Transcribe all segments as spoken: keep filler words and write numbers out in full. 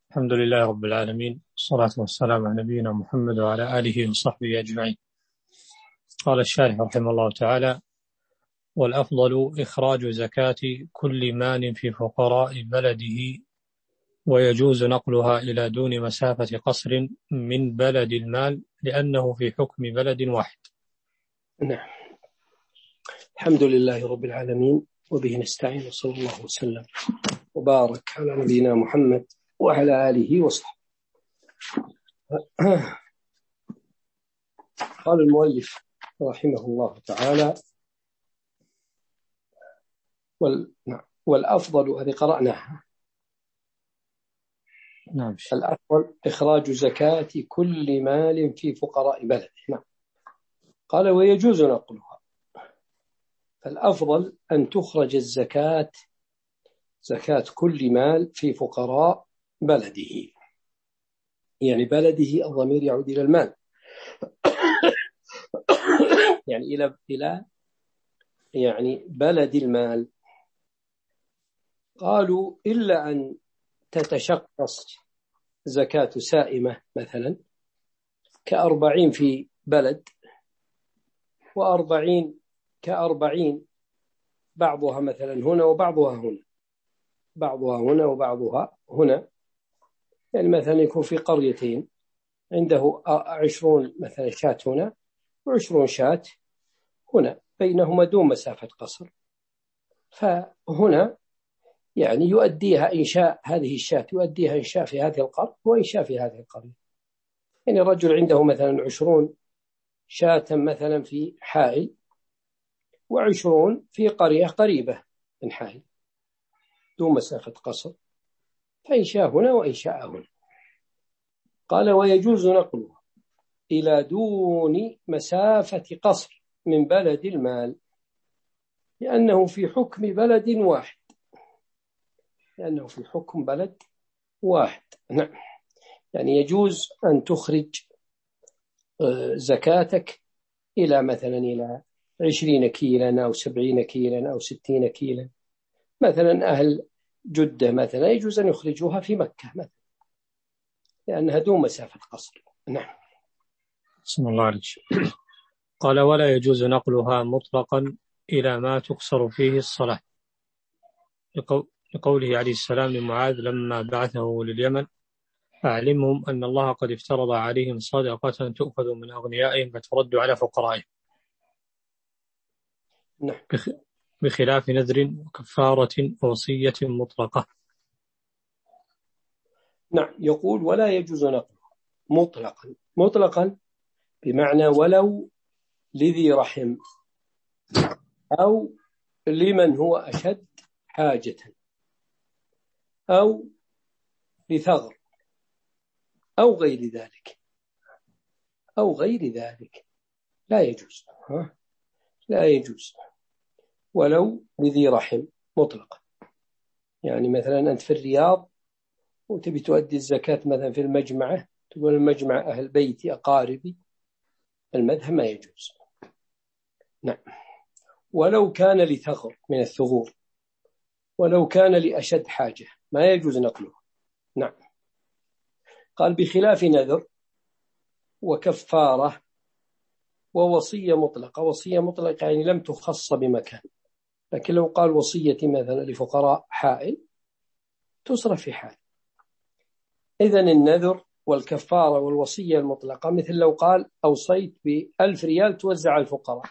الحمد لله رب العالمين، والصلاة والسلام على نبينا محمد وعلى آله وصحبه أجمعين. قال الشارح رحمه الله تعالى: والأفضل إخراج زكاة كل مال في فقراء بلده، ويجوز نقلها إلى دون مسافة قصر من بلد المال، لأنه في حكم بلد واحد. نعم. الحمد لله رب العالمين، وبه نستعين، وصلى الله وسلم وبارك على نبينا محمد وعلى آله وصحبه. قال المؤلف رحمه الله تعالى: وال... والأفضل، هذه قرأناها. نعم. الأفضل إخراج زكاة كل مال في فقراء بلده. نعم. قال: ويجوز نقلها. فالأفضل أن تخرج الزكاة زكاة كل مال في فقراء بلده، يعني بلده الضمير يعود إلى المال، يعني إلى إلى يعني بلد المال. قالوا: إلا أن تتشخص زكاة سائمة مثلا، كأربعين في بلد وأربعين كأربعين، بعضها مثلا هنا وبعضها هنا، بعضها هنا وبعضها هنا. يعني مثلا يكون في قريتين عنده عشرون مثلا شاة هنا وعشرون شاة هنا، بينهما دون مسافة قصر، فهنا يعني يؤديها إنشاء هذه الشاة يؤديها إنشاء في هذه القرية وإنشاء في هذه القرية. يعني الرجل عنده مثلا عشرون شاة مثلا في حائل، وعشرون في قرية قريبة من حائل دون مسافة قصر، فإنشاء هنا وإنشاء هنا. قال: ويجوز نقلها إلى دون مسافة قصر من بلد المال، لأنه في حكم بلد واحد لأنه في حكم بلد واحد. نعم. يعني يجوز أن تخرج زكاتك إلى مثلا إلى عشرين كيلا أو سبعين كيلا أو ستين كيلا. مثلا أهل جدة مثلا يجوز أن يخرجوها في مكة مثلا، لأنها دون مسافة قصر. نعم. بسم الله عليك. قال: ولا يجوز نقلها مطلقا إلى ما تقصر فيه الصلاة، لقوله عليه السلام لمعاذ لما بعثه لليمن: أعلمهم أن الله قد افترض عليهم صدقة تؤخذ من أغنيائهم فترد على فقرائهم. نعم. بخلاف نذر وكفارة ووصية مطلقة. نعم. يقول: ولا يجوز نقلها مطلقا. مطلقا بمعنى ولو لذي رحم، أو لمن هو أشد حاجة، أو لثغر، أو غير ذلك أو غير ذلك لا يجوز. ها؟ لا يجوز ولو لذي رحم مطلقا. يعني مثلا أنت في الرياض وتبي تؤدي الزكاة مثلا في المجمعة، تقول المجمع أهل بيتي أقاربي، المذهب ما يجوز. نعم. ولو كان لثغر من الثغور، ولو كان لأشد حاجة ما يجوز نقله. نعم. قال: بخلاف نذر وكفارة ووصية مطلقة. وصية مطلقة يعني لم تخص بمكان، لكن لو قال وصيتي مثلا لفقراء حائل تصرف في حائل. إذن النذر والكفارة والوصية المطلقة مثل لو قال أوصيت بألف ريال توزع على الفقراء،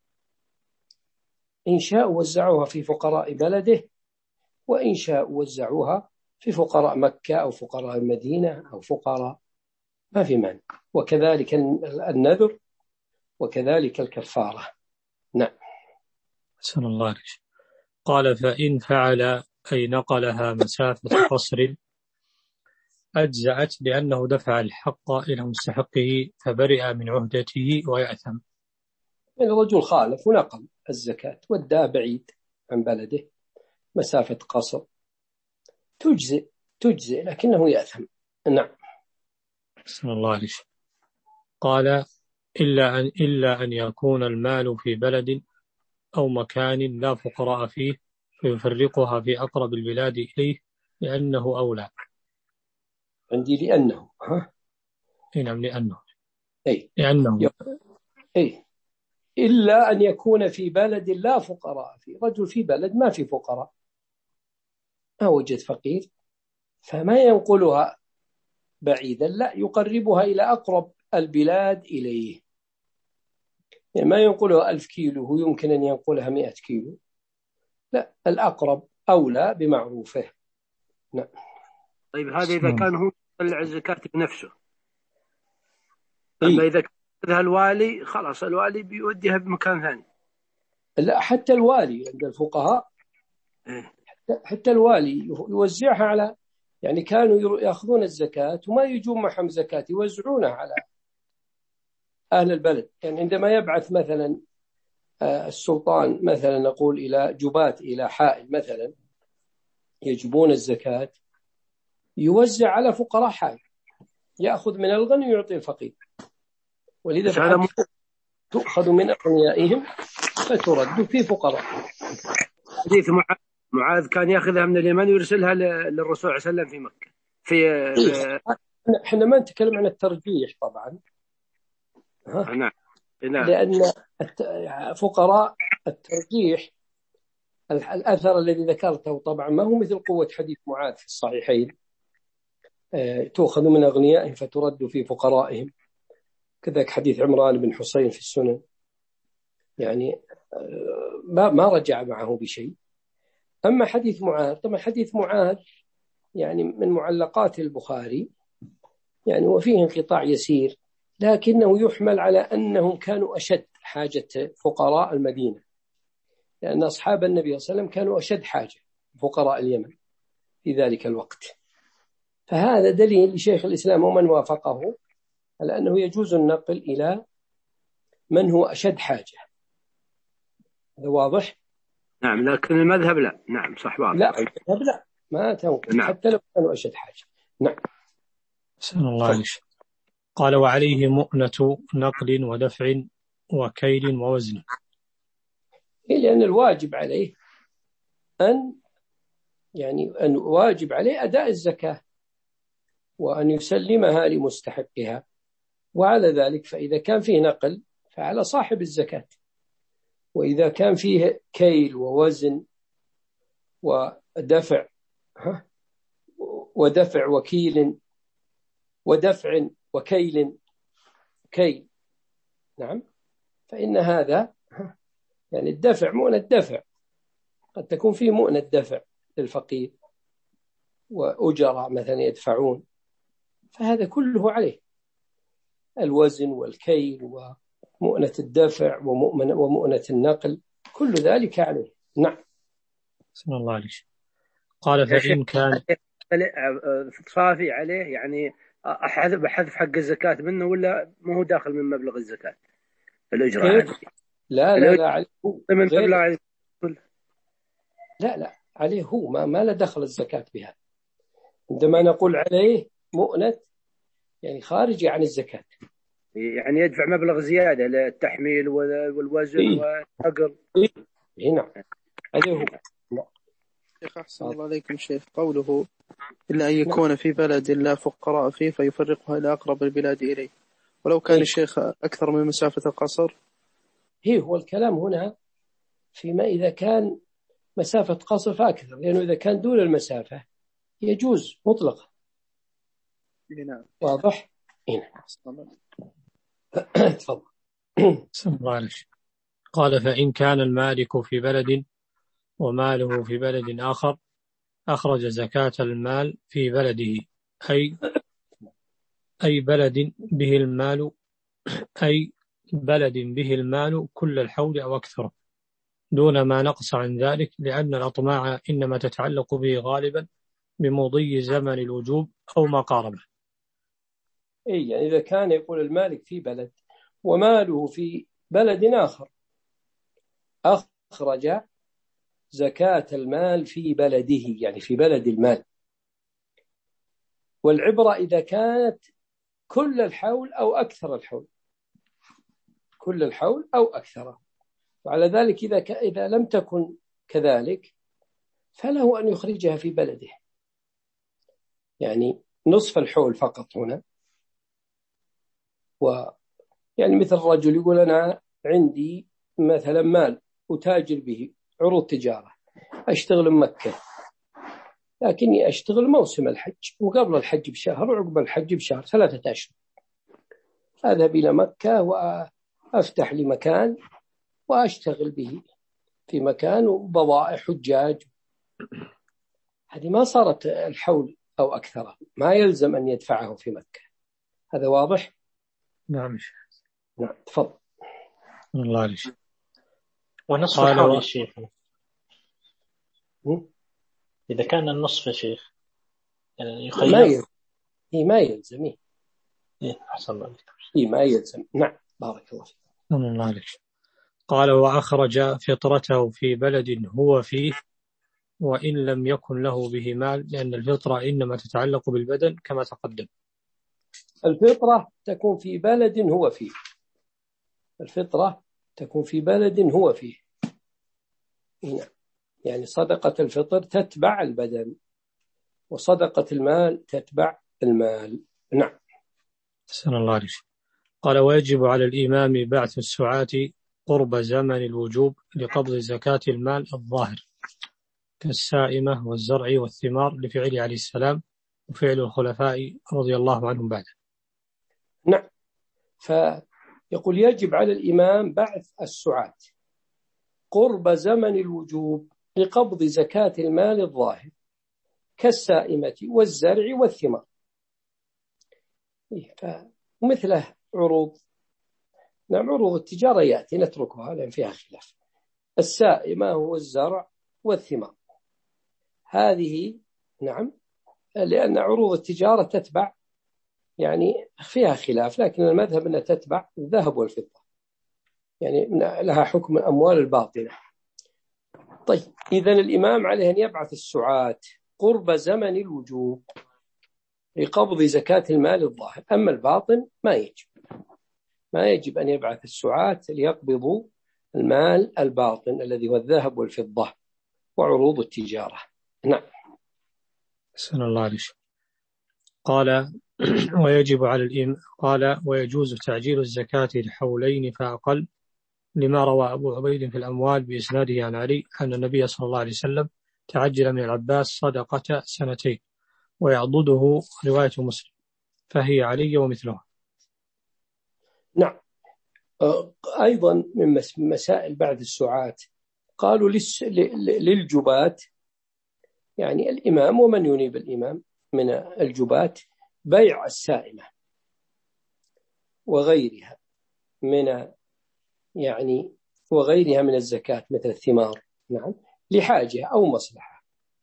إن شاء وزعوها في فقراء بلده، وإن شاء وزعوها في فقراء مكة أو فقراء المدينة أو فقراء، ما في مانع. وكذلك النذر وكذلك الكفارة. نعم. أحسن الله عليك. قال: فإن فعل أي نقلها مسافة قصر أجزأت، لأنه دفع الحق إلى مستحقه فبرئ من عهدته ويأثم. يعني الرجل خالف ونقل الزكاة وداه بعيد عن بلده مسافة قصر، تجزئ تجزئ لكنه يأثم. نعم. أحسن الله عليك. قال: إلا أن, إلا أن يكون المال في بلد أو مكان لا فقراء فيه، فيفرقها في أقرب البلاد إليه، لأنه أولى. عندي لأنه ها نعم لأنه أي لأنه أي إلا أن يكون في بلد لا فقراء في رجل في بلد ما في فقراء ما وجد فقير فما ينقلها بعيدا لا يقربها إلى أقرب البلاد إليه يعني ما ينقلها ألف كيلو هو يمكن أن ينقلها مئة كيلو لا الأقرب أولى بمعروفه. نعم. طيب هذا إذا كان هو يطلع الزكاة بنفسه، إيه؟ أما إذا كان الوالي خلاص الوالي بيوديها بمكان ثاني. لا حتى الوالي عند الفقهاء إيه؟ حتى الوالي يوزعها على يعني كانوا يأخذون الزكاة وما يجون معهم زكاة يوزعونها على أهل البلد. يعني عندما يبعث مثلا السلطان مثلا نقول إلى جبات إلى حائل مثلا يجبون الزكاة يوزع على فقراء حائل يأخذ من الغني ويعطي الفقير ولذا تؤخذ من أغنيائهم فترد في فقراء. حديث معاذ معاذ كان يأخذها من اليمن ويرسلها للرسول صلى الله عليه وسلم في مكة في, في... احنا ما نتكلم عن الترجيح طبعا ها؟ نعم. لأن فقراء الترجيح الأثر الذي ذكرته طبعا ما هو مثل قوة حديث معاذ في الصحيحين تؤخذ من أغنيائهم فترد في فقرائهم كذلك حديث عمران بن حسين في السنن يعني ما ما رجع معه بشيء. أما حديث معاذ طبعا حديث معاذ يعني من معلقات البخاري يعني وفيه انقطاع يسير لكنه يحمل على أنهم كانوا أشد حاجة فقراء المدينة لأن أصحاب النبي صلى الله عليه وسلم كانوا أشد حاجة فقراء اليمن في ذلك الوقت. فهذا دليل لشيخ الإسلام ومن وافقه على أنه يجوز النقل إلى من هو أشد حاجة. هذا واضح؟ نعم لكن المذهب لا. نعم صح واضح. لا المذهب لا ما تنقل نعم. حتى لو كانوا أشد حاجة. نعم. سأل الله عليك. قال وعليه مؤنة نقل ودفع وكيل ووزن. لأن الواجب عليه أن يعني أن واجب عليه أداء الزكاة وأن يسلمها لمستحقها وعلى ذلك فإذا كان فيه نقل فعلى صاحب الزكاة وإذا كان فيه كيل ووزن ودفع ودفع وكيل ودفع وكيل كيل نعم فإن هذا يعني الدفع مؤنة الدفع قد تكون فيه مؤنة الدفع للفقير وأجراء مثلا يدفعون فهذا كله عليه الوزن والكيل ومؤنة الدفع ومؤنة النقل كل ذلك عليه. نعم. بسم الله عليك. قال فإن كان صافي عليه يعني أحذف حذف حق الزكاة منه ولا ما هو داخل من مبلغ الزكاة الأجرة هذه؟ لا لا لا عليه من مبلغ لا لا عليه هو ما ما له دخل الزكاة بها. عندما نقول عليه مؤنة يعني خارجي عن الزكاة يعني يدفع مبلغ زيادة للتحميل والوزن إيه؟ والعقل. إيه نعم عليه هو. شيخ أحسن الله عليكم شيخ قوله إلا أن يكون في بلد لا فقراء فيه فيفرقها إلى أقرب البلاد إليه ولو كان الشيخ أكثر من مسافة القصر. هي هو الكلام هنا فيما إذا كان مسافة قصر فأكثر لأنه إذا كان دون المسافة يجوز مطلقا. نعم واضح؟ هنا تفضل. قال فإن كان المالك في بلد وماله في بلد آخر أخرج زكاة المال في بلده أي أي بلد به المال أي بلد به المال كل الحول أو أكثر دون ما نقص عن ذلك لأن الأطماع إنما تتعلق به غالبا بمضي زمن الوجوب أو ما قاربه. إيه يعني إذا كان يقول المالك في بلد وماله في بلد آخر أخرج زكاة المال في بلده يعني في بلد المال والعبرة إذا كانت كل الحول أو أكثر الحول كل الحول أو أكثره وعلى ذلك إذا, ك... إذا لم تكن كذلك فله أن يخرجها في بلده يعني نصف الحول فقط هنا. ويعني مثل الرجل يقول أنا عندي مثلا مال أتاجر به عروض تجارة، أشتغل مكة، لكني أشتغل موسم الحج وقبل الحج بشهر وعقب الحج بشهر، ثلاثة أشهر، أذهب إلى مكة وأفتح لي مكان وأشتغل به في مكان وبضائع حجاج. هذه ما صارت الحول أو أكثر، ما يلزم أن يدفعه في مكة. هذا واضح؟ نعم. نعم تفضل. الله عليك. ونصف الحول يا شيخ، إذا كان النصف يا شيخ يعني يخير ما يلزم. إيه ما يلزم. إيه أحسن الله عليك. إيه ما يلزم. نعم بارك الله فيك. الله عليك. قال وأخرج فطرته في بلد هو فيه وإن لم يكن له به مال، لأن الفطرة إنما تتعلق بالبدن كما تقدم. الفطرة تكون في بلد هو فيه. الفطرة تكون في بلد هو فيه. يعني صدقة الفطر تتبع البدن، وصدقة المال تتبع المال. نعم. سن الله عليك. قال ويجب على الإمام بعث السعاة قرب زمن الوجوب لقبض زكاة المال الظاهر كالسائمة والزرع والثمار لفعله عليه السلام وفعل الخلفاء رضي الله عنهم بعده. نعم. فيقول يجب على الإمام بعث السعاة قرب زمن الوجوب لقبض زكاة المال الظاهر كالسائمة والزرع والثمار. ومثله عروض، نعم عروض التجارة يأتي نتركها لأن فيها خلاف. السائمة هو الزرع والثمار، هذه نعم لأن عروض التجارة تتبع، يعني فيها خلاف، لكن المذهب أنها تتبع الذهب والفضة، يعني لها حكم الأموال الباطنة. طيب إذن الإمام عليه أن يبعث السعاة قرب زمن الوجوب لقبض زكاة المال الظاهر، أما الباطن ما يجب، ما يجب أن يبعث السعاة ليقبضوا المال الباطن الذي هو الذهب والفضة وعروض التجارة. نعم. سن الله عليه. قال ويجب على الإمام قال ويجوز تعجيل الزكاة لحولين فأقل لما روى أبو عبيد في الأموال بإسناده عن علي أن النبي صلى الله عليه وسلم تعجل من العباس صدقة سنتين ويعضده رواية مسلم فهي علي ومثلها. نعم. أيضا من مسائل بعد السعاة قالوا للجبات، يعني الإمام ومن ينيب الإمام من الجبات، بيع السائمة وغيرها من يعني وغيرها من الزكاة مثل الثمار، نعم لحاجة أو مصلحة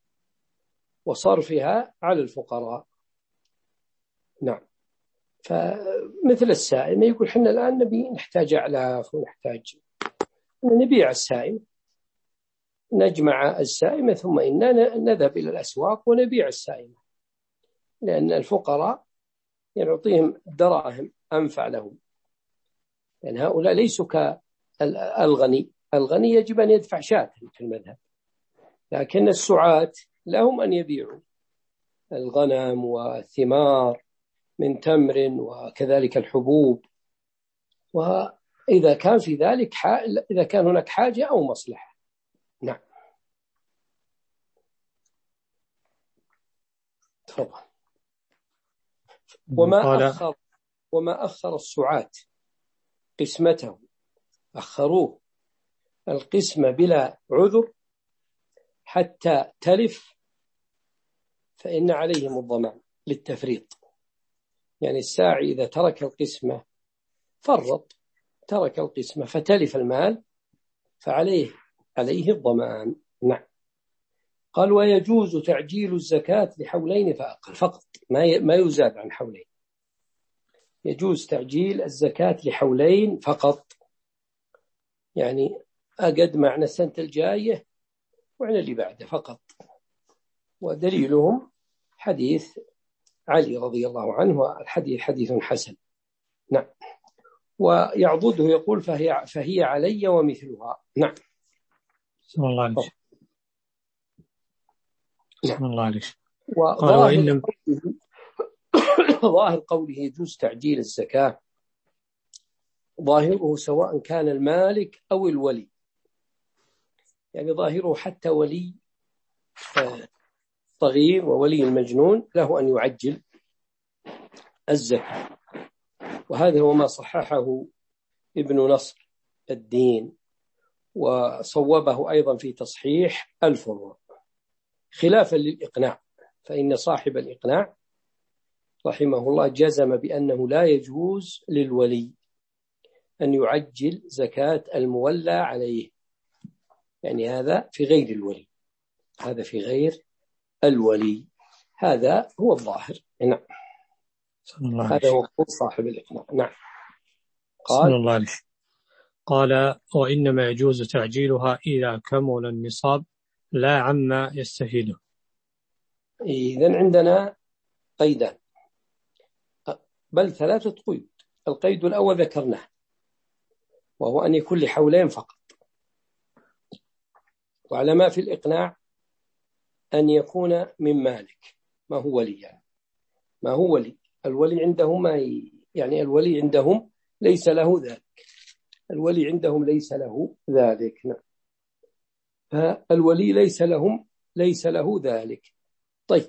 وصرفها على الفقراء. نعم. فمثل السائمة يقول حنا الآن نبي نحتاج أعلاف ونحتاج نبيع السائمة، نجمع السائمة ثم إننا نذهب إلى الأسواق ونبيع السائمة، لأن الفقراء يعطيهم دراهم أنفع لهم، لأن يعني هؤلاء ليسوا كالغني. الغني يجب أن يدفع شاة في المذهب، لكن السعاة لهم أن يبيعوا الغنم والثمار من تمر وكذلك الحبوب، وإذا كان في ذلك إذا كان هناك حاجة أو مصلحة. نعم تفضل. وما أخر وما أخر السعاة قسمته، أخروه القسمة بلا عذر حتى تلف فإن عليهم الضمان للتفريط. يعني الساعي إذا ترك القسمة فرط، ترك القسمة فتلف المال فعليه عليه الضمان. نعم. قال ويجوز تعجيل الزكاة لحولين فأقل فقط، ما ما يزاد عن حولين. يجوز تعجيل الزكاة لحولين فقط، يعني أقد معنا السنة الجاية وعلى اللي بعده فقط. ودليلهم حديث علي رضي الله عنه، والحديث حديث حسن. نعم. ويعضده يقول فهي, فهي علي ومثلها. نعم. بسم الله عليك. بسم الله عليك. قال وإن ظاهر قوله يجوز تعجيل الزكاة ظاهره سواء كان المالك أو الولي، يعني ظاهره حتى ولي صغير وولي المجنون له أن يعجل الزكاة، وهذا هو ما صححه ابن نصر الدين وصوبه أيضا في تصحيح الفروع، خلافا للإقناع، فإن صاحب الإقناع رحمه الله جزم بأنه لا يجوز للولي أن يعجل زكاة المولى عليه، يعني هذا في غير الولي، هذا في غير الولي، هذا هو الظاهر. نعم، هذا هو قول صاحب الإقناع. نعم. قال الله عليه. قال وإنما يجوز تعجيلها إذا كمل النصاب لا عما يستفيده. إذن عندنا قيدان، بل ثلاثة قيود. القيد الأول ذكرناه وهو أن يكون لحولين فقط، وعلى ما في الإقناع أن يكون من مالك، ما هو ولي، يعني ما هو ولي. الولي عندهم ما ي... يعني الولي عندهم ليس له ذلك، الولي عندهم ليس له ذلك. نعم. فالولي ليس لهم ليس له ذلك. طيب،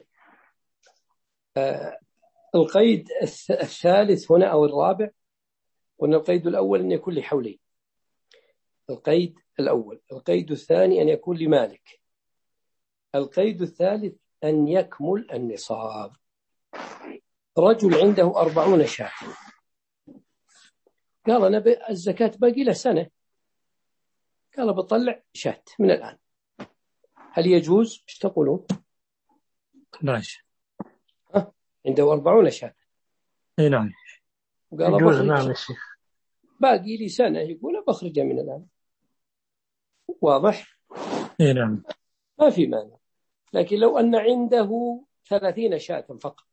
آه القيد الثالث هنا أو الرابع، قلنا القيد الأول أن يكون لحولين، القيد الأول. القيد الثاني أن يكون لمالك. القيد الثالث أن يكمل النصاب. رجل عنده أربعون شاة، قال أنا الزكاة باقي له سنة، قال بطلع شاة من الآن، هل يجوز؟ ايش تقولون؟ ماشي. ها؟ عنده أربعون شاة. اي نعم. وقال بخرج باقي لي سنة، يقول بخرجها من الآن. واضح؟ اي نعم. ما في مانع. لكن لو أن عنده ثلاثين شاة فقط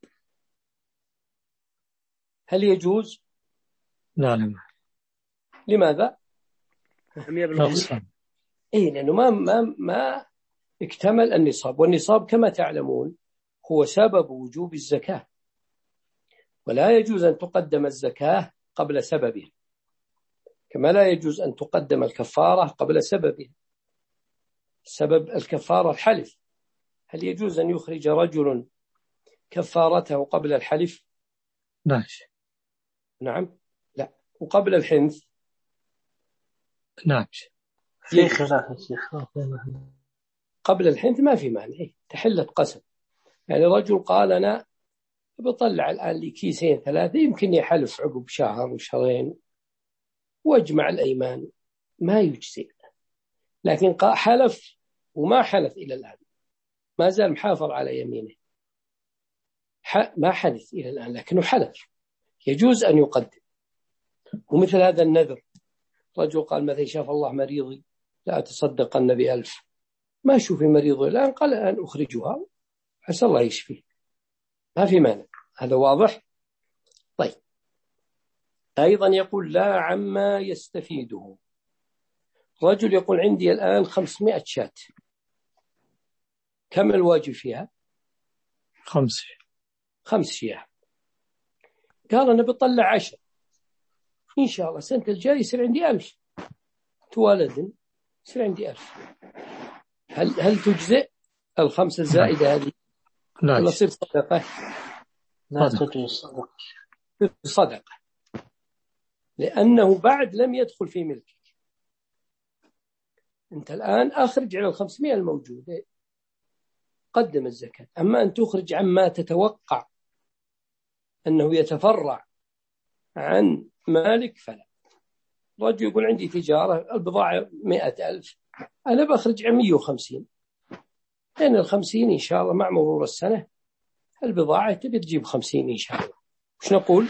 هل يجوز؟ لا لا. لماذا؟ لم يبلغ. إيه، لأنه ما ما ما اكتمل النصاب، والنصاب كما تعلمون هو سبب وجوب الزكاة، ولا يجوز أن تقدم الزكاة قبل سببها، كما لا يجوز أن تقدم الكفارة قبل سببها. سبب الكفارة الحلف، هل يجوز أن يخرج رجل كفارته قبل الحلف؟ ماشي. نعم. لا. وقبل الحنث؟ نعم. في خلاف الشيخ. قبل الحنث ما في مانع، تحلة قسم. يعني رجل قال أنا بطلع الآن لي كيسين ثلاثة، يمكن يحلف عقب شهر وشهرين واجمع الأيمان، ما يجزئ. لكن حلف وما حلف إلى الآن، ما زال محافظ على يمينه، ما حدث إلى الآن لكنه حلف، يجوز أن يقدم. ومثل هذا النذر، رجل قال مثلا شاف الله مريضي لا أتصدقن بألف، ما شوفي مريضي الآن، قال الآن أخرجها عسى الله يشفيه، ما في مانع. هذا واضح. طيب، أيضا يقول لا عما يستفيده. رجل يقول عندي الآن خمسمائة شاة، كم الواجب فيها؟ خمس خمس شياه. قال أنا بطلع عشر، إن شاء الله سنة الجاي يصير عندي ألف، توالد يصير عندي ألف. هل هل تجزئ الخمسة الزائدة هذه؟ لا ولا تصير صدقة؟ لا تجوز صدقة. صدقة، لأنه بعد لم يدخل في ملكك. أنت الآن أخرج على الخمسمائة الموجودة، قدم الزكاة. أما أن تخرج عما تتوقع أنه يتفرع عن مالك فلا. رجل يقول عندي تجارة البضاعة مئة ألف، أنا بخرج عن مئة وخمسين، لأن الخمسين إن شاء الله مع مرور السنة البضاعة تبي تجيب خمسين إن شاء الله. وش نقول؟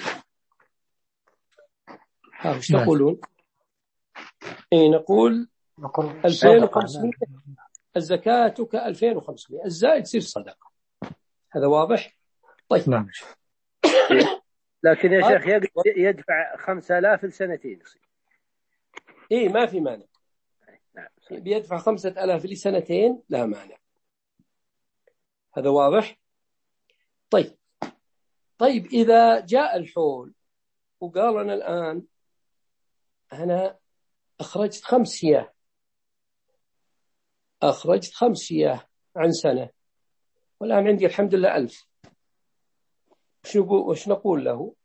ها وش تقولون؟ إيه نقول ألفين وخمسمائة، الزكاتك ألفين وخمسمائة، الزائد يصير صدقة. هذا واضح؟ طيب. نعم. لكن يا شيخ يدفع خمسة آلاف لسنتين. إيه ما في مانع. بيدفع خمسة آلاف لسنتين لا مانع. هذا واضح؟ طيب. طيب إذا جاء الحول وقال أنا الآن أنا أخرجت خمس سياه أخرجت خمس سياه عن سنة والآن عندي الحمد لله ألف، وش نقول, وش نقول له؟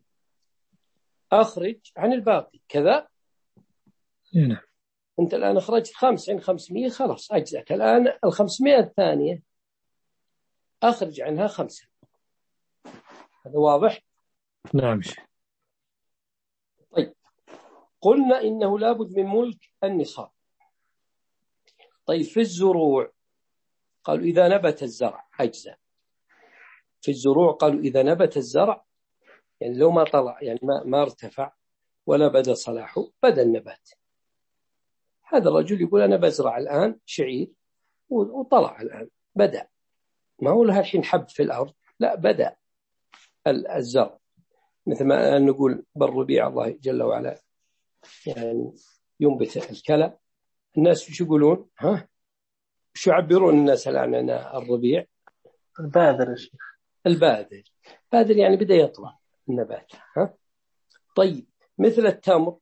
أخرج عن الباقي كذا. نعم. أنت الآن أخرجت خمس عن خمسمية، خلاص أجزأك. الآن الخمسمية الثانية أخرج عنها خمسة. هذا واضح؟ نعم. طيب قلنا إنه لابد من ملك النصاب. طيب في الزروع قالوا إذا نبت الزرع أجزاء. في الزروع قالوا إذا نبت الزرع يعني لو ما طلع يعني ما, ما ارتفع ولا بدأ صلاحه بدأ النبات. هذا الرجل يقول أنا بزرع الآن شعير وطلع الآن بدأ، ما هو لها الحين حب في الأرض، لا بدأ الزرع. مثل ما نقول بالربيع الله جل وعلا يعني ينبت الكلى، الناس شو يقولون؟ ها شو يعبرون الناس الآن عن الربيع؟ البادر. البادر. بادر يعني بدأ يطلع النبات. ها طيب مثل التمر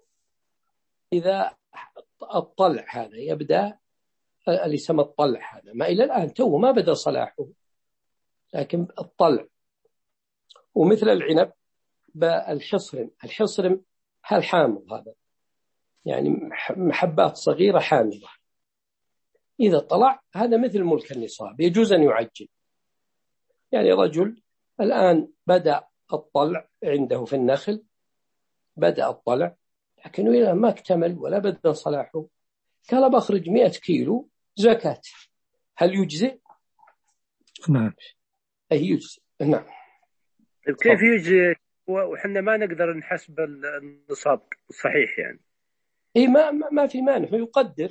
إذا الطلع هذا يبدأ اللي يسمى الطلع هذا ما إلى الآن تو ما بدأ صلاحه لكن الطلع. ومثل العنب بالحصرم، الحصرم هالحامض هذا يعني محبات صغيرة حامضة، إذا طلع هذا مثل ملك النصاب يجوز أن يعجل. يعني رجل الآن بدأ الطلع عنده في النخل، بدأ الطلع لكنه إلى ما اكتمل ولا بدأ صلاحه، قال بخرج مئة كيلو زكاة، هل يجزئ؟ نعم. أي يجزئ. نعم. كيف يجزئ وحنا ما نقدر نحسب النصاب الصحيح يعني؟ إيه ما ما في مانع، هو يقدر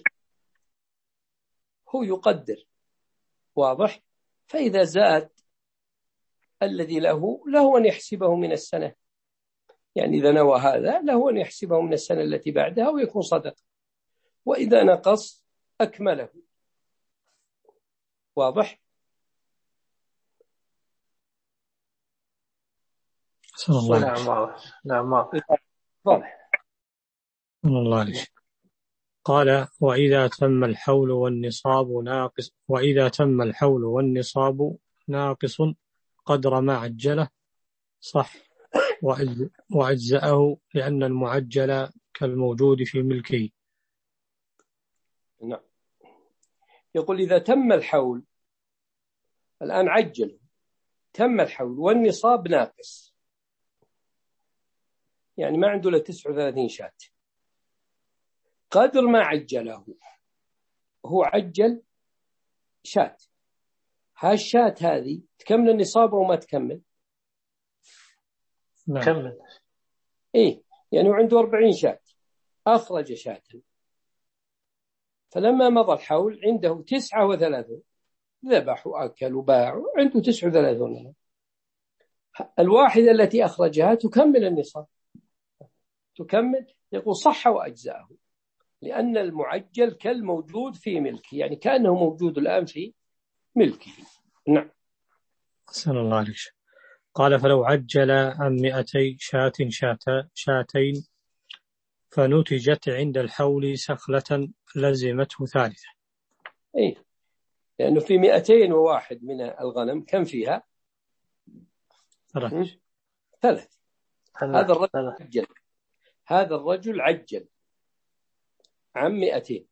هو يقدر واضح. فإذا زاد الذي له له أن يحسبه من السنة، يعني إذا نوى هذا له أن يحسبه من السنة التي بعدها ويكون صدق، وإذا نقص أكمله. واضح؟ صلى الله عليه نعم واضح. نعم واضح. صلى الله عليه. قال وإذا تم الحول والنصاب ناقص وإذا تم الحول والنصاب ناقص قدر ما عجله صح وأجزأه لأن المعجل كالموجود في ملكه. نعم. يقول إذا تم الحول الآن عجل، تم الحول والنصاب ناقص يعني ما عنده إلا تسعة وثلاثين شاة، قدر ما عجله هو عجل شاة، هالشاة هذه تكمل النصاب أو ما تكمل؟ نعم. كمل. إيه يعني عنده أربعين شاة أخرج شاة، فلما مضى الحول عنده تسعة وثلاثون، ذبح وأكل وباع عنده تسعة وثلاثون، الواحدة التي أخرجها تكمل النصاب تكمل. يقول صح وأجزاءه لأن المعجل كالموجود في ملكه، يعني كأنه موجود الآن في ملكه. نعم. أحسن الله عليك. قال فلو عجل عن مئتي شاة شاتا شاتين فنتجت عند الحول سخلة لزمته ثالثة. إيه لأنه في مئتين وواحد من الغنم كم فيها؟ ثلاث. ثلاث. هذا الرجل عجل هذا الرجل عجل عن مئتين،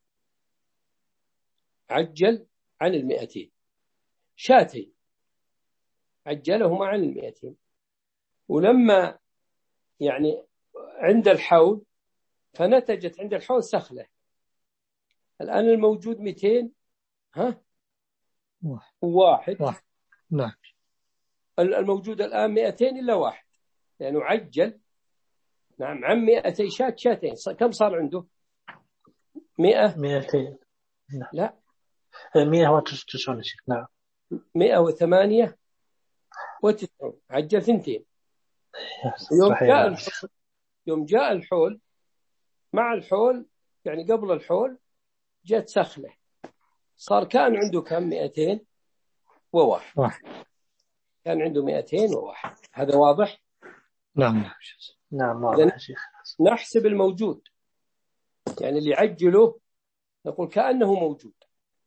عجل عن المئتين شاتين عجلهما عن المئتين، ولما يعني عند الحول فنتجت عند الحول سخلة. الآن الموجود مئتين ها واحد واحد. نعم. الموجود الآن مئتين إلا واحد لأنه يعني عجل نعم عن مئتي شات شاتين، كم صار عنده؟ مئة مئتين. لا مئة وتسعون. نعم. مئة وثمانية وتسعون عجل ثنتين. يوم جاء الحول يوم جاء الحول مع الحول يعني قبل الحول جاءت سخلة، صار كان عنده كم؟ مئتين وواحد. واحد. كان عنده مئتين وواحد. هذا واضح؟ نعم نعم واضح يا شيخ. نحسب الموجود، يعني اللي عجله نقول كأنه موجود.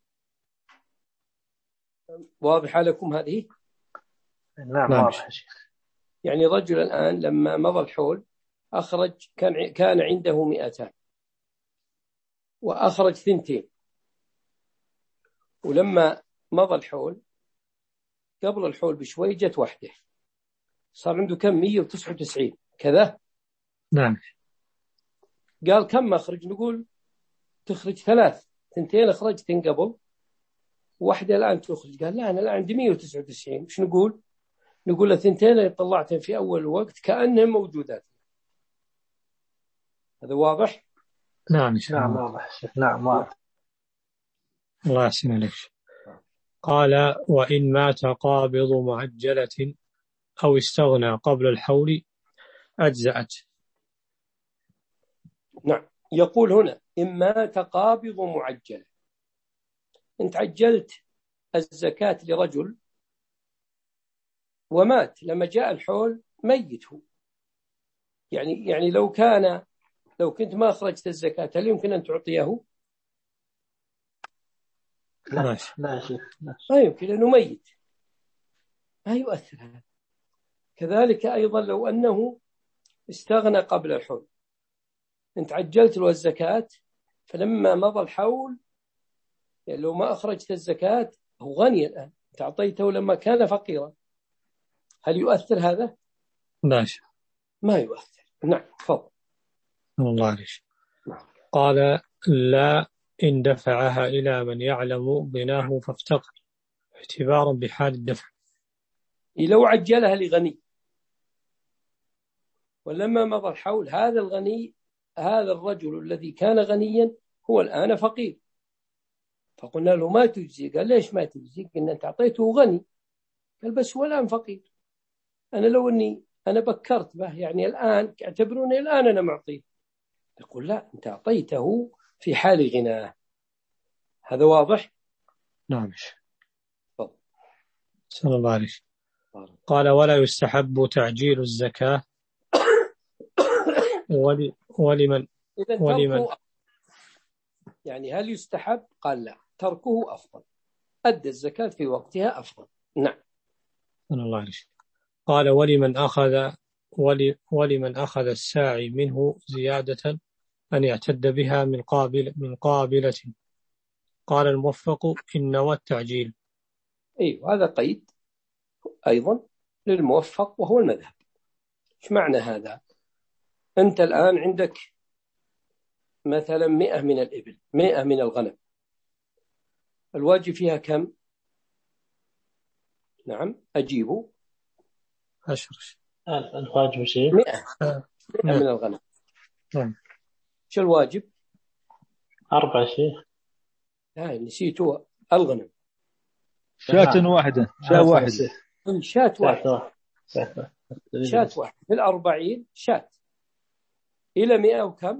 واضح لكم هذه؟ نعم واضح يا شيخ. يعني رجل الآن لما مضى الحول أخرج، كان كان عنده مئتان وأخرج ثنتين، ولما مضى الحول قبل الحول بشوي جت واحدة، صار عنده كم؟ مئة وتسعة وتسعين كذا. نعم. قال كم أخرج؟ نقول تخرج ثلاث، ثنتين أخرجتين قبل، واحدة الآن تخرج. قال لا أنا الآن عندي مئة وتسعة وتسعين. وش نقول؟ نقول الثنتين اللي طلعتهم في أول الوقت كأنهم موجودات. هذا واضح؟ نعم نعم واضح. نعم واضح. الله يحسن عليك. قال وإن مات قابض معجلة أو استغنى قبل الحول أجزأت. نعم. يقول هنا إن مات قابض معجلة، أنت عجلت الزكاة لرجل ومات، لما جاء الحول ميت هو، يعني يعني لو كان لو كنت ما أخرجت الزكاة هل يمكن أن تعطيه؟ لا لا شيخ ما يمكن، لأنه ميت، ما يؤثر هذا. كذلك أيضا لو أنه استغنى قبل الحول، أنت عجلت له الزكاة فلما مضى الحول، يعني لو ما أخرجت الزكاة هو غني الآن، أنت أعطيته لما كان فقيرا، هل يؤثر هذا؟ لا ما يؤثر. نعم تفضل. الله عليك. قال لا إن دفعها إلى من يعلم غناه فافتقر اعتبارا بحال الدفع. لو عجلها لغني ولما مضى الحول هذا الغني، هذا الرجل الذي كان غنيا هو الآن فقير، فقلنا له ما تجزي. قال ليش ما تجزي؟ قلنا أنت أعطيته غني. قال بس هو الآن فقير، أنا لو أني أنا بكرت به يعني الآن اعتبروني الآن أنا معطيه. يقول لا أنت أعطيته في حال غناه. هذا واضح؟ نعم. صلى الله عليه. قال ولا يستحب تعجيل الزكاة ولي ولمن ولمن يعني هل يستحب؟ قال لا، تركه أفضل، أدى الزكاة في وقتها أفضل. نعم. صلى الله عليه. قال ولمن أخذ ولي ولمن أخذ الساعي منه زيادة أن يعتد بها من قابل من قابلة. قال الموفق إن والتعجيل. أيوة هذا قيد أيضا للموفق وهو المذهب. إيش معنى هذا؟ أنت الآن عندك مثلا مئة من الإبل، مئة من الغنم، الواجب فيها كم؟ نعم أجيبه عشر. الواجب شيء مئة, مئة من الغنم. نعم. شو الواجب؟ أربعة شيء. لا نسيتوا الغنم. شاة واحدة. شاة واحدة. شاة واحدة. شاة واحدة في الأربعين شاة إلى مئة وكم؟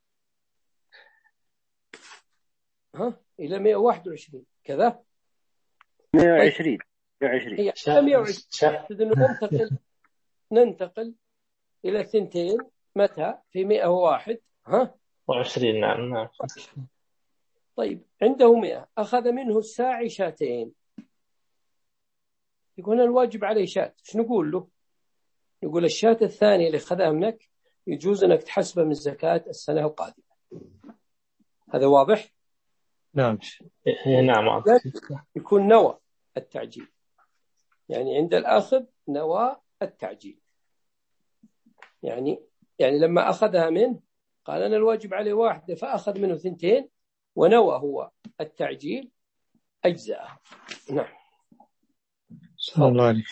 ها إلى مئة وواحد وعشرين كذا. مئة وعشرين. مئة وعشرين. ننتقل ننتقل إلى ثنتين متى؟ في مئة وواحد ها وعشرين. نعم نعم. طيب عنده مئة، أخذ منه الساعي شاتين، يقول الواجب عليه شاة. إيش نقول له؟ نقول الشاة الثانية اللي أخذها منك يجوز أنك تحسبه من زكاة السنة القادمة. هذا واضح؟ نعم. نعم. يكون نوى التعجيل، يعني عند الأخذ نوى التعجيل، يعني يعني لما أخذها منه قال أنا الواجب عليه واحدة فأخذ منه ثنتين ونوى هو التعجيل أجزاء. نعم. صلى الله عليه.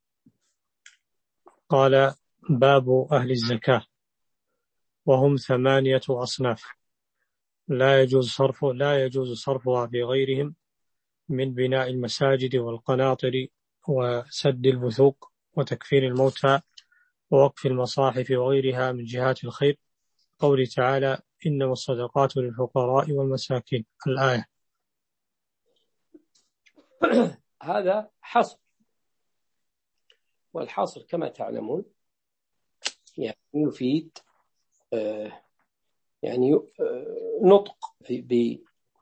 قال باب أهل الزكاة وهم ثمانية أصناف لا يجوز صرف لا يجوز صرفها في غيرهم من بناء المساجد والقناطر وسد الوثوق وتكفير الموتى ووقف المصاحف وغيرها من جهات الخير. قوله تعالى إنما الصدقات للفقراء والمساكين. الآية. هذا حصر والحاصل كما تعلمون يعني يفيد آه يعني آه نطق في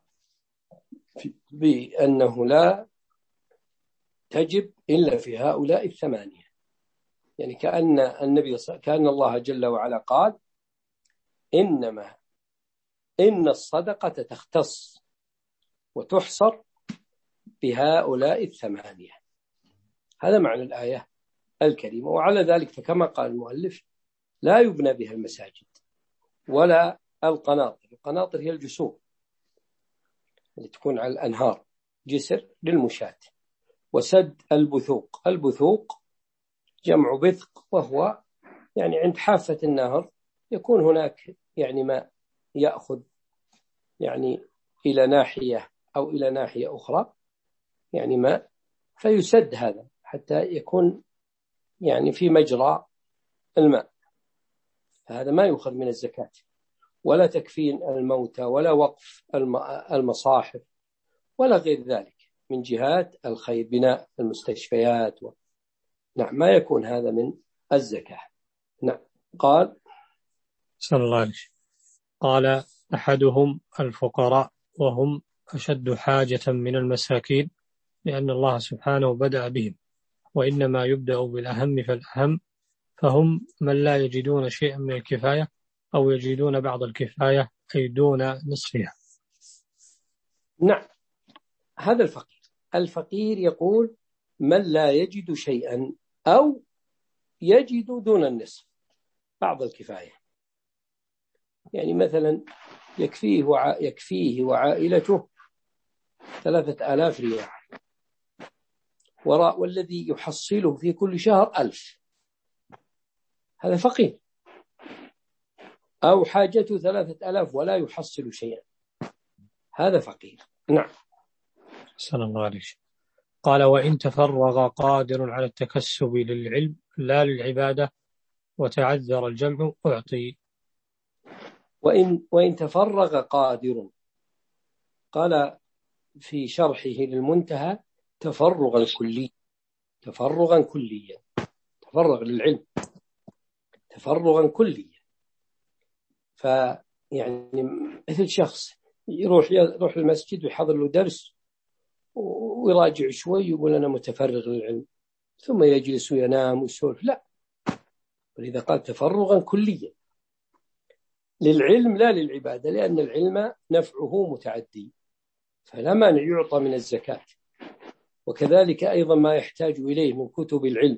بأنه لا تجب إلا في هؤلاء الثمانية. يعني كأن النبي كأن الله جل وعلا قال إنما إن الصدقة تختص وتحصر بهؤلاء الثمانية. هذا معنى الآية الكريمة. وعلى ذلك فكما قال المؤلف لا يبنى بها المساجد ولا القناطر. القناطر هي الجسور اللي تكون على الأنهار، جسر للمشاة. وسد البثوق، البثوق جمع بثق، وهو يعني عند حافة النهر يكون هناك يعني ما يأخذ يعني إلى ناحية أو إلى ناحية أخرى يعني ما، فيسد هذا حتى يكون يعني في مجرى الماء. هذا ما يؤخذ من الزكاة، ولا تكفين الموتى ولا وقف المصاحف ولا غير ذلك من جهات الخير، بناء المستشفيات و... نعم ما يكون هذا من الزكاة. نعم. قال صلى الله عليه وسلم قال أحدهم الفقراء وهم أشد حاجة من المساكين، لأن الله سبحانه بدأ بهم، وإنما يبدأ بالأهم فالأهم، فهم من لا يجدون شيئا من الكفاية أو يجدون بعض الكفاية أي دون نصفها. نعم هذا الفقير. الفقير يقول من لا يجد شيئا أو يجد دون النصف بعض الكفاية. يعني مثلا يكفيه وع... يكفيه وعائلته ثلاثة آلاف ريال، وراء والذي يحصله في كل شهر ألف، هذا فقير. أو حاجته ثلاثة آلاف ولا يحصل شيئا، هذا فقير. نعم. صلى الله عليه وسلم قال وإن تفرغ قادر على التكسب للعلم لا للعبادة وتعذر الجمع أعطي. وإن, وإن تفرغ قادر، قال في شرحه للمنتهى تفرغا كليا، تفرغا كليا، تفرغ للعلم تفرغا كليا. فيعني مثل شخص يروح يروح المسجد ويحضر له درس ويراجع شوي يقول أنا متفرغ للعلم، ثم يجلس وينام ويسولف، لا. ولذا قال تفرغا كليا للعلم لا للعبادة، لأن العلم نفعه متعدي، فلا مانع يعطى من الزكاة. وكذلك أيضا ما يحتاج إليه من كتب العلم،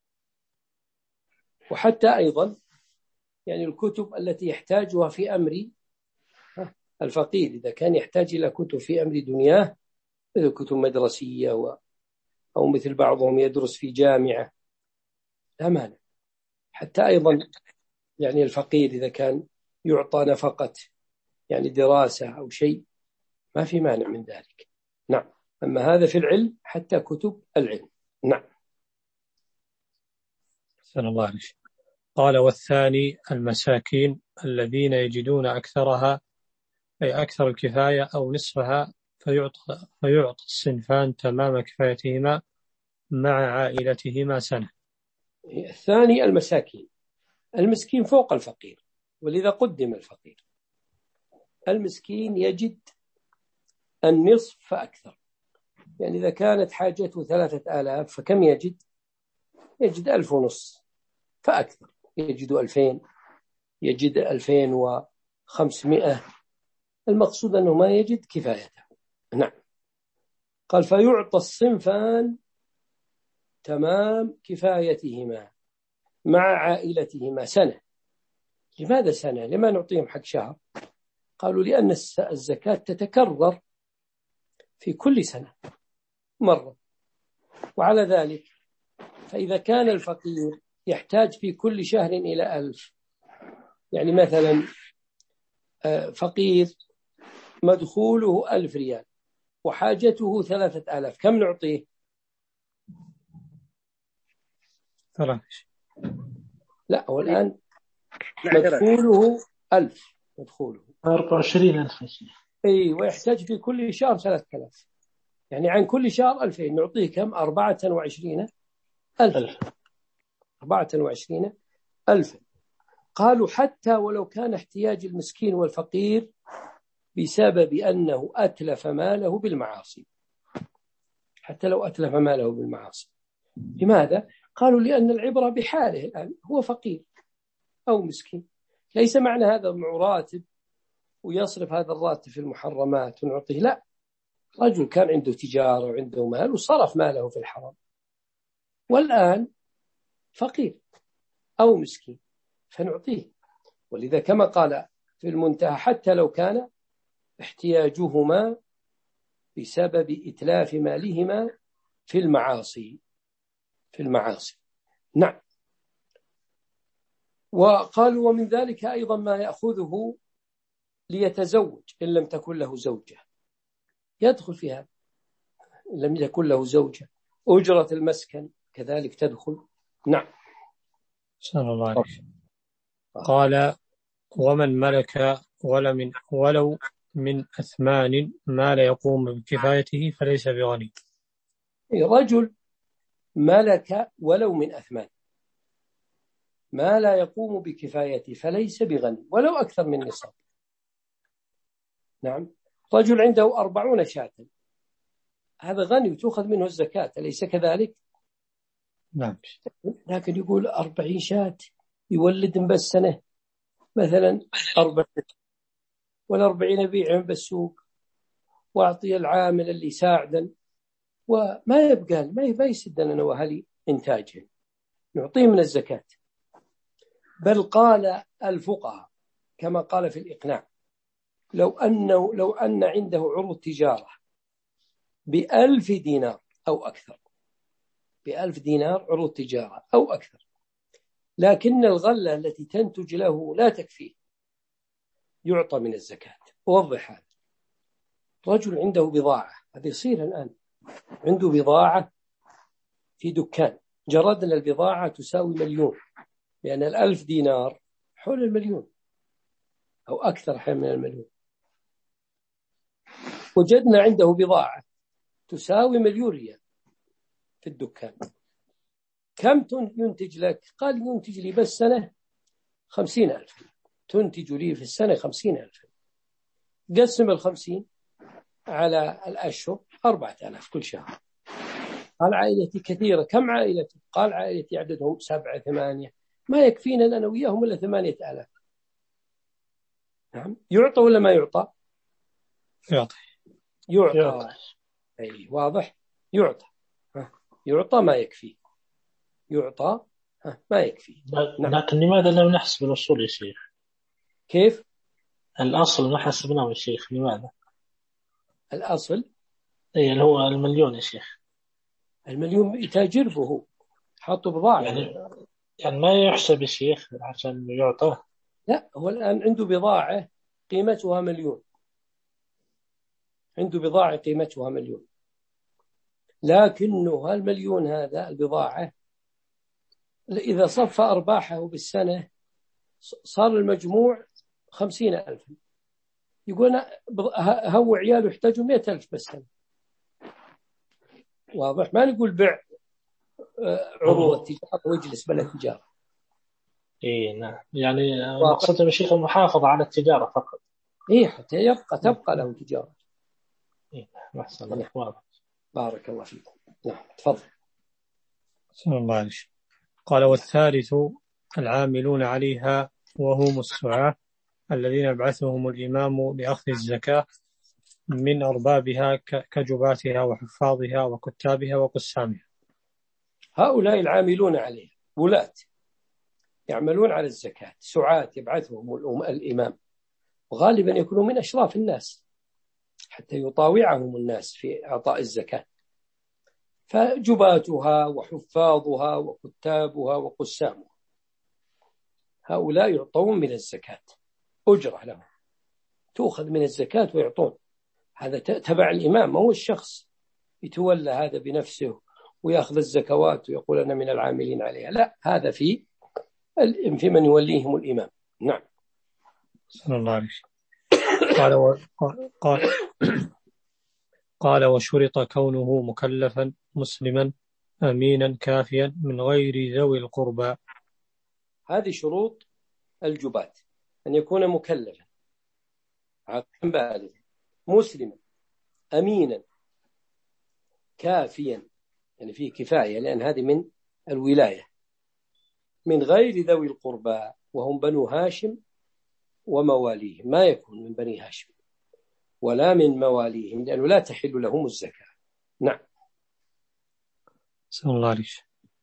وحتى أيضا يعني الكتب التي يحتاجها في أمر الفقير، إذا كان يحتاج إلى كتب في أمر دنياه مثل كتب مدرسية و... أو مثل بعضهم يدرس في جامعة، لا مانع. حتى أيضا يعني الفقير إذا كان يعطى نفقة يعني دراسة أو شيء ما في مانع من ذلك. نعم. أما هذا في العلم حتى كتب العلم. نعم. صلى الله عليه وسلم قال والثاني المساكين الذين يجدون أكثرها أي أكثر الكفاية أو نصفها، فيعطى, فيعطى الصنفان تمام كفايتهما مع عائلتهما سنة. الثاني المساكين، المسكين فوق الفقير، ولذا قدم الفقير. المسكين يجد النصف فأكثر، يعني إذا كانت حاجته ثلاثة آلاف فكم يجد؟ يجد ألف ونص فأكثر، يجد ألفين، يجد ألفين وخمسمائة. المقصود أنه ما يجد كفايته. نعم. قال فيعطى الصنفان تمام كفايتهما مع عائلتهما سنة. لماذا سنة؟ لما نعطيهم حق شهر؟ قالوا لأن الزكاة تتكرر في كل سنة مرة، وعلى ذلك فإذا كان الفقير يحتاج في كل شهر إلى ألف، يعني مثلا فقير مدخوله ألف ريال وحاجته ثلاثة آلاف، كم نعطيه؟ ثلاثة. لا، والآن مدخوله ألف، مدخوله أربعة وعشرين ألف. أي، ويحتاج في كل شهر ثلاثة آلاف، يعني عن كل شهر ألفين، نعطيه كم؟ أربعة وعشرين ألف. أربعة وعشرين ألفا. قالوا حتى ولو كان احتياج المسكين والفقير بسبب أنه أتلف ماله بالمعاصي، حتى لو أتلف ماله بالمعاصي. لماذا؟ قالوا لأن العبرة بحاله الآن، هو فقير أو مسكين، ليس معنى هذا راتب ويصرف هذا الراتب في المحرمات ونعطيه، لا، رجل كان عنده تجارة وعنده مال وصرف ماله في الحرام، والآن فقير أو مسكين فنعطيه. ولذا كما قال في المنتهى حتى لو كان احتياجهما بسبب إتلاف مالهما في المعاصي في المعاصي نعم. وقالوا ومن ذلك أيضا ما يأخذه ليتزوج إن لم تكن له زوجة، يدخل في هذا إن لم يكن له زوجة. أجرة المسكن كذلك تدخل. نعم. صلى الله عليه وسلم. قال ومن ملك ولا من ولو من أثمان ما لا يقوم بكفايته فليس بغني. رجل ملك ولو من أثمان ما لا يقوم بكفايته فليس بغني ولو أكثر من نصاب. نعم. رجل عنده أربعون شاة، هذا غني وتأخذ منه الزكاة، أليس كذلك؟ نعم. لكن يقول أربعين شاة يولد بس سنة مثلا أربعين، والأربعين بيعهم بالسوق وأعطي العامل اللي يساعدن، وما يبقى ما يسد لنا وهلي إنتاجه، نعطيه من الزكاة. بل قال الفقهاء كما قال في الإقناع لو أنه لو أن عنده عروض تجارة بألف دينار أو أكثر، بألف دينار عروض تجارة أو أكثر، لكن الغلة التي تنتج له لا تكفيه، يعطى من الزكاة. أوضح هذا. رجل عنده بضاعة، هذا يصير الآن، عنده بضاعة في دكان، جردنا البضاعة تساوي مليون، لأن الألف دينار حول المليون أو أكثر حول من المليون. وجدنا عنده بضاعة تساوي مليون ريال في الدكان، كم ينتج لك؟ قال ينتج لي بس سنة خمسين ألف، تنتج لي في السنة خمسين ألف. قسم الخمسين على الأشهر أربعة آلاف كل شهر. قال عائلتي كثيرة، كم عائلتي؟ قال عائلتي عددهم سبعة ثمانية، ما يكفينا أنا وياهم إلا ثمانية آلاف. نعم. يعطى ولا ما يعطى؟ يعطى. يعطى, يعطى. أي واضح. يعطى يعطى ما يكفي، يعطى ما يكفي. نعم. لكن لماذا لم نحسب الأصول يا شيخ؟ كيف؟ الأصل ما حسبناه يا شيخ، لماذا؟ الأصل أي اللي هو المليون يا شيخ. المليون يتاجر به، حطوا بضاعة يعني يعني ما يحسب يا شيخ عشان يعطى. لا، هو الآن عنده بضاعة قيمتها مليون، عنده بضاعة قيمتها مليون، لكنه هالمليون هذا البضاعة إذا صف أرباحه بالسنة صار المجموع خمسين ألف. يقول هو عياله يحتاجوا مئة ألف بالسنة. واضح. ما نقول بيع عروض التجارة ويجلس بلا تجارة. إيه نعم. يعني مقصود يا شيخ المحافظة على التجارة فقط. إيه حتى يبقى تبقى له تجارة. إيه أحسن الله. واضح. بارك الله فيكم. نعم تفضل. صلى الله عليه وسلم. قال والثالث العاملون عليها وهم السعاة الذين يبعثهم الإمام لأخذ الزكاة من أربابها كجباتها وحفاظها وكتابها وقسامها. هؤلاء العاملون عليها ولاة يعملون على الزكاة، سعاة يبعثهم الإمام، وغالبا يكونوا من أشراف الناس حتى يطاوعهم الناس في إعطاء الزكاة، فجباتها وحفاظها وكتابها وقسامها هؤلاء يعطون من الزكاة، أجرة لهم تأخذ من الزكاة ويعطون. هذا تبع الإمام، ما هو الشخص يتولى هذا بنفسه ويأخذ الزكوات ويقول أنا من العاملين عليها، لا، هذا في في من يوليهم الإمام. نعم. صلى الله عليه وسلم. قال, و... قال... قال وشرط كونه مكلفا مسلما أمينا كافيا من غير ذوي القربى. هذه شروط الجبات: أن يكون مكلفا عاقلا بالغا مسلما أمينا كافيا، يعني فيه كفاية لأن هذه من الولاية، من غير ذوي القربى وهم بنو هاشم ومواليهم، ما يكون من بني هاشم ولا من مواليهم لأنه لا تحل لهم الزكاة. نعم. صلى الله عليه وسلم.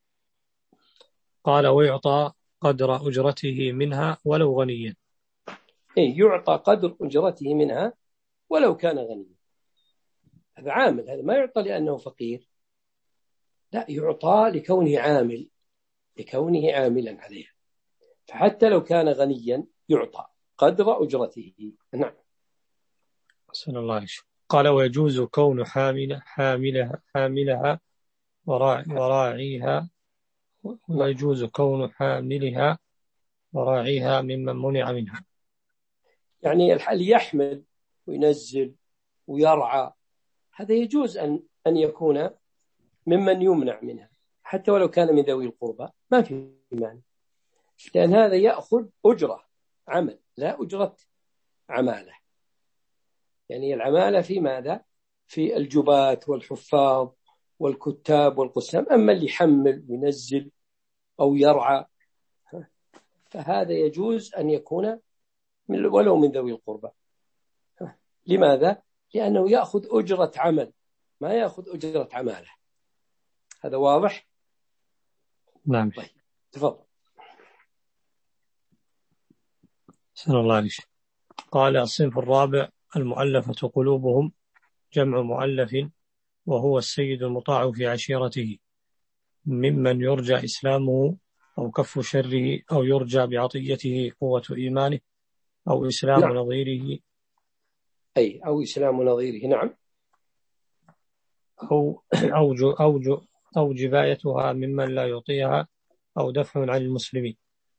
قال ويعطى قدر أجرته منها ولو غنيا. إيه، يعطى قدر أجرته منها ولو كان غنيا. هذا عامل، هذا ما يعطى لأنه فقير، لا، يعطى لكونه عامل، لكونه عاملا عليها، فحتى لو كان غنيا يعطى قدر أجرته. نعم. صلى الله عليه وسلم. قال ويجوز كون حامل حاملها حاملها وراعيها، ويجوز كون حاملها وراعيها ممن منع منها. يعني اللي يحمل وينزل ويرعى هذا يجوز أن أن يكون ممن يمنع منها حتى ولو كان من ذوي القربى، ما في مانع، لأن هذا يأخذ أجرة عمل لا أجرة عمالة. يعني العمالة في ماذا؟ في الجبات والحفاظ والكتاب والقسام. أما اللي يحمل وينزل أو يرعى فهذا يجوز أن يكون من ولو من ذوي القربى. لماذا؟ لأنه يأخذ أجرة عمل ما يأخذ أجرة عمالة. هذا واضح؟ نعم. طيب تفضل. صلى الله عليه وسلم. قال الصنف الرابع المؤلفة قلوبهم، جمع مؤلف وهو السيد المطاع في عشيرته، ممن يرجى إسلامه أو كف شره أو يرجى بعطيته قوة إيمانه أو إسلام نعم. نظيره أي أو إسلام نظيره. نعم. أو أو جو أو, جو أو جبايتها ممن لا يعطيها أو دفع عن المسلمين.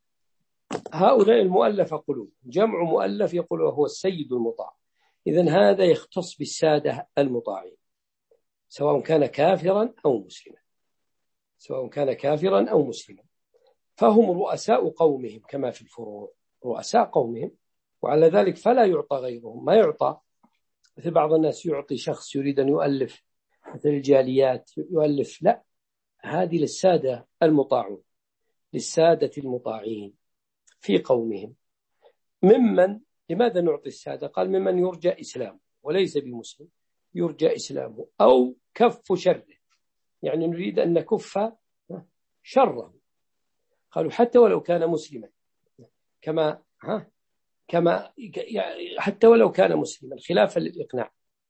هؤلاء المؤلفة قلوب، جمع مؤلف يقول هو السيد المطاع. إذن هذا يختص بالسادة المطاعين سواء كان كافرا أو مسلما، سواء كان كافرا أو مسلما، فهم رؤساء قومهم كما في الفروع، رؤساء قومهم، وعلى ذلك فلا يعطى غيرهم. ما يعطى مثل بعض الناس يعطي شخص يريد أن يؤلف مثل الجاليات يؤلف، لا، هذه للسادة المطاعون، للسادة المطاعين في قومهم. ممن، لماذا نعطي السادة؟ قال ممن يرجى إسلامه وليس بمسلم، يرجى إسلامه أو كف شره، يعني نريد أن نكف شره. قالوا حتى ولو كان مسلما، كما ها كما حتى ولو كان مسلما خلافا للإقناع،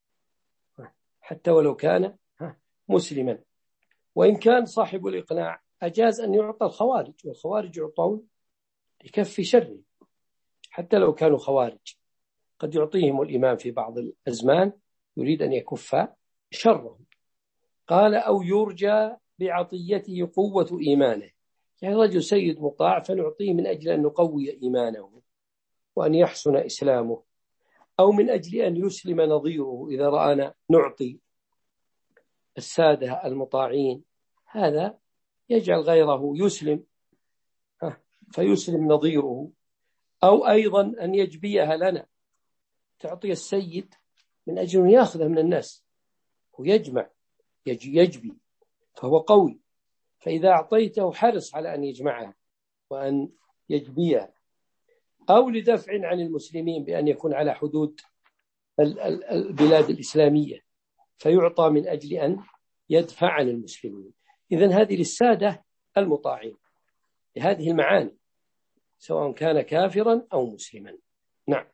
حتى ولو كان مسلما. وإن كان صاحب الإقناع أجاز أن يعطى الخوارج، والخوارج يعطون لكف شره حتى لو كانوا خوارج، قد يعطيهم الإمام في بعض الأزمان يريد أن يكف شرهم. قال أو يرجى بعطيته قوة إيمانه، يعني رجل سيد مطاع فنعطيه من أجل أن نقوي إيمانه وأن يحسن إسلامه، أو من أجل أن يسلم نظيره إذا رأنا نعطي السادة المطاعين، هذا يجعل غيره يسلم فيسلم نظيره. أو أيضا أن يجبيها لنا، تعطي السيد من أجل أن يأخذها من الناس ويجمع يجبي فهو قوي، فإذا أعطيته حرص على أن يجمعها وأن يجبيها. أو لدفع عن المسلمين بأن يكون على حدود البلاد الإسلامية فيعطى من أجل أن يدفع عن المسلمين. إذن هذه للسادة المطاعين لهذه المعاني سواء كان كافرا أو مسلما. نعم.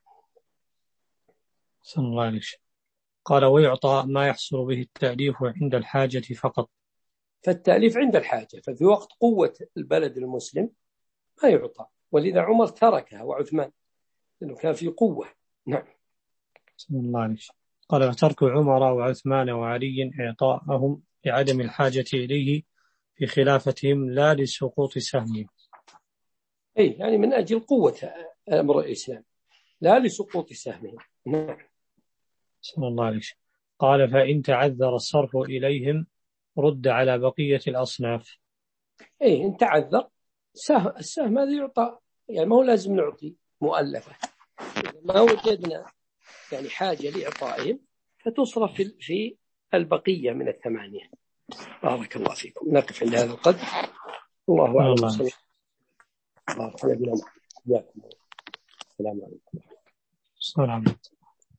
صلى الله عليه وسلم. قال ويعطى ما يحصل به التأليف عند الحاجة فقط. فالتأليف عند الحاجة، ففي وقت قوة البلد المسلم ما يعطى، ولذا عمر تركها وعثمان لأنه كان في قوة. نعم. صلى الله عليه وسلم. قال وترك عمر وعثمان وعلي إعطاءهم لعدم الحاجة إليه في خلافتهم لا لسقوط سهمهم. أي يعني من أجل قوة أمر الإسلام لا لسقوط سهمهم. نعم. صلى الله عليه وسلم. قال فإن تعذر الصرف إليهم رد على بقية الأصناف. إيه إن تعذر سهم السهم هذا يعطى، يعني ما هو لازم نعطي مؤلفة، ما وجدنا يعني حاجة لإعطائهم فتصرف في في البقية من الثمانية. بارك الله فيكم. نقف عند هذا القدر. الله أعلم. السلام عليكم. السلام عليكم.